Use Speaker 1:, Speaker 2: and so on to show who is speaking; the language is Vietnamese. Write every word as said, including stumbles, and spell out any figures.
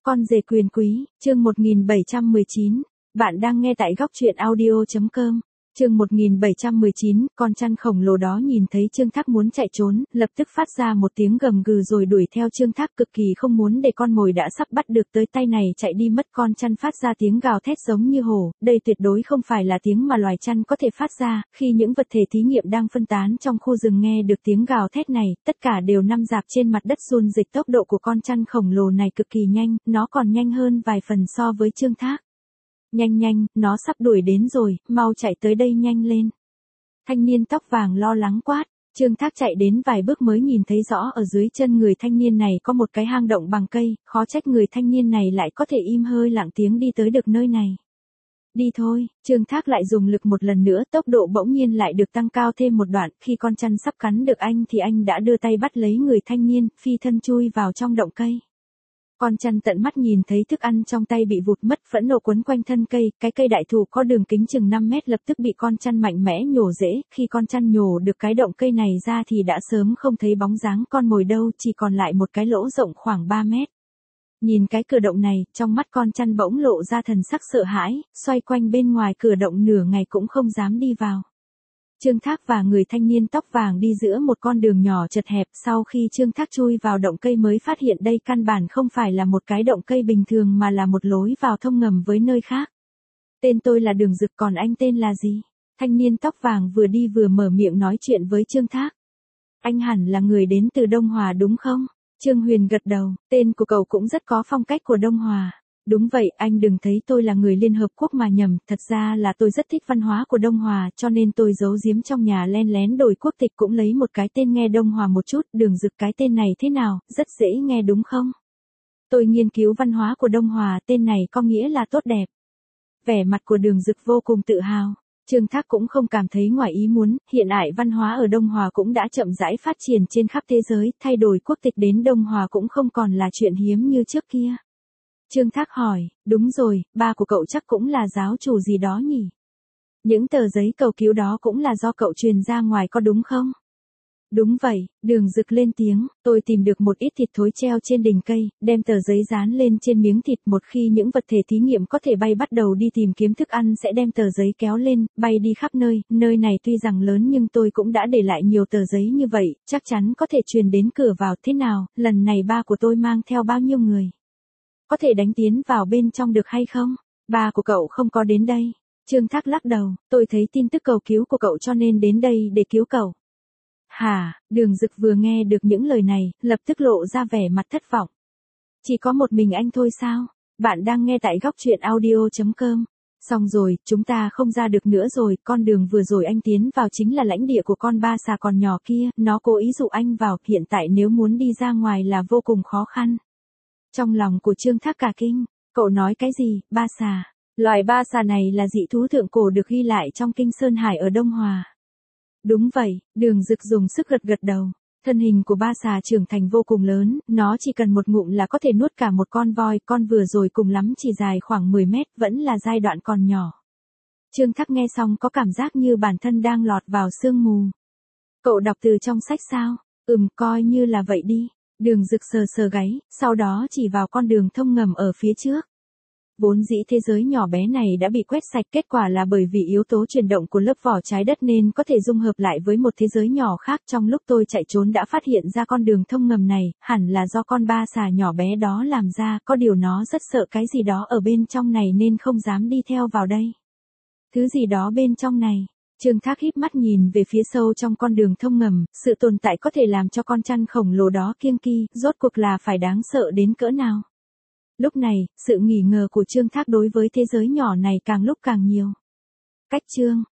Speaker 1: Con rể quyền quý, chương một nghìn bảy trăm mười chín. Bạn đang nghe tại góc truyện audio chấm com. Chương một nghìn bảy trăm mười chín, con chăn khổng lồ đó nhìn thấy Trương Thác muốn chạy trốn, lập tức phát ra một tiếng gầm gừ rồi đuổi theo Trương Thác, cực kỳ không muốn để con mồi đã sắp bắt được tới tay này chạy đi mất. Con chăn phát ra tiếng gào thét giống như hổ, đây tuyệt đối không phải là tiếng mà loài chăn có thể phát ra. Khi những vật thể thí nghiệm đang phân tán trong khu rừng nghe được tiếng gào thét này, tất cả đều nằm rạp trên mặt đất run rịch. Tốc độ của con chăn khổng lồ này cực kỳ nhanh, nó còn nhanh hơn vài phần so với Trương Thác. Nhanh nhanh, nó sắp đuổi đến rồi, mau chạy tới đây nhanh lên. Thanh niên tóc vàng lo lắng quát. Trương Thác chạy đến vài bước mới nhìn thấy rõ ở dưới chân người thanh niên này có một cái hang động bằng cây, khó trách người thanh niên này lại có thể im hơi lặng tiếng đi tới được nơi này. Đi thôi, Trương Thác lại dùng lực một lần nữa, tốc độ bỗng nhiên lại được tăng cao thêm một đoạn, khi con chăn sắp cắn được anh thì anh đã đưa tay bắt lấy người thanh niên, phi thân chui vào trong động cây. Con chăn tận mắt nhìn thấy thức ăn trong tay bị vụt mất, phẫn nộ quấn quanh thân cây, cái cây đại thụ có đường kính chừng năm mét lập tức bị con chăn mạnh mẽ nhổ rễ, khi con chăn nhổ được cái động cây này ra thì đã sớm không thấy bóng dáng con mồi đâu, chỉ còn lại một cái lỗ rộng khoảng ba mét. Nhìn cái cửa động này, trong mắt con chăn bỗng lộ ra thần sắc sợ hãi, xoay quanh bên ngoài cửa động nửa ngày cũng không dám đi vào. Trương Thác và người thanh niên tóc vàng đi giữa một con đường nhỏ chật hẹp, sau khi Trương Thác chui vào động cây mới phát hiện đây căn bản không phải là một cái động cây bình thường mà là một lối vào thông ngầm với nơi khác. Tên tôi là Đường Dực, còn anh tên là gì? Thanh niên tóc vàng vừa đi vừa mở miệng nói chuyện với Trương Thác. Anh hẳn là người đến từ Đông Hòa đúng không? Trương Huyền gật đầu, tên của cậu cũng rất có phong cách của Đông Hòa. Đúng vậy, anh đừng thấy tôi là người Liên Hợp Quốc mà nhầm, thật ra là tôi rất thích văn hóa của Đông Hòa cho nên tôi giấu giếm trong nhà len lén đổi quốc tịch cũng lấy một cái tên nghe Đông Hòa một chút. Đường Dực, cái tên này thế nào, rất dễ nghe đúng không? Tôi nghiên cứu văn hóa của Đông Hòa, tên này có nghĩa là tốt đẹp. Vẻ mặt của Đường Dực vô cùng tự hào. Trương Thác cũng không cảm thấy ngoài ý muốn, hiện tại văn hóa ở Đông Hòa cũng đã chậm rãi phát triển trên khắp thế giới, thay đổi quốc tịch đến Đông Hòa cũng không còn là chuyện hiếm như trước kia. Trương Thác hỏi, đúng rồi, ba của cậu chắc cũng là giáo chủ gì đó nhỉ? Những tờ giấy cầu cứu đó cũng là do cậu truyền ra ngoài có đúng không? Đúng vậy, Đường Dực lên tiếng, tôi tìm được một ít thịt thối treo trên đỉnh cây, đem tờ giấy dán lên trên miếng thịt, một khi những vật thể thí nghiệm có thể bay bắt đầu đi tìm kiếm thức ăn sẽ đem tờ giấy kéo lên, bay đi khắp nơi, nơi này tuy rằng lớn nhưng tôi cũng đã để lại nhiều tờ giấy như vậy, chắc chắn có thể truyền đến cửa vào. Thế nào, lần này ba của tôi mang theo bao nhiêu người? Có thể đánh tiến vào bên trong được hay không? Ba của cậu không có đến đây. Trương Thác lắc đầu, tôi thấy tin tức cầu cứu của cậu cho nên đến đây để cứu cậu. Hả? Đường Dực vừa nghe được những lời này, lập tức lộ ra vẻ mặt thất vọng. Chỉ có một mình anh thôi sao? Bạn đang nghe tại góc truyện audio chấm com. Xong rồi, chúng ta không ra được nữa rồi, con đường vừa rồi anh tiến vào chính là lãnh địa của con ba xà còn nhỏ kia, nó cố ý dụ anh vào, hiện tại nếu muốn đi ra ngoài là vô cùng khó khăn. Trong lòng của Trương Thác cả kinh, cậu nói cái gì, ba xà? Loài ba xà này là dị thú thượng cổ được ghi lại trong Kinh Sơn Hải ở Đông Hòa. Đúng vậy, Đường Dực dùng sức gật gật đầu. Thân hình của ba xà trưởng thành vô cùng lớn, nó chỉ cần một ngụm là có thể nuốt cả một con voi, con vừa rồi cùng lắm chỉ dài khoảng mười mét, vẫn là giai đoạn còn nhỏ. Trương Thác nghe xong có cảm giác như bản thân đang lọt vào sương mù. Cậu đọc từ trong sách sao? Ừm, coi như là vậy đi. Đường Dực sờ sờ gáy, sau đó chỉ vào con đường thông ngầm ở phía trước. Vốn dĩ thế giới nhỏ bé này đã bị quét sạch, kết quả là bởi vì yếu tố chuyển động của lớp vỏ trái đất nên có thể dung hợp lại với một thế giới nhỏ khác. Trong lúc tôi chạy trốn đã phát hiện ra con đường thông ngầm này, hẳn là do con ba xà nhỏ bé đó làm ra, có điều nó rất sợ cái gì đó ở bên trong này nên không dám đi theo vào đây. Thứ gì đó bên trong này? Trương Thác híp mắt nhìn về phía sâu trong con đường thông ngầm, sự tồn tại có thể làm cho con chăn khổng lồ đó kiêng kỵ, rốt cuộc là phải đáng sợ đến cỡ nào. Lúc này, sự nghi ngờ của Trương Thác đối với thế giới nhỏ này càng lúc càng nhiều. Cách chương,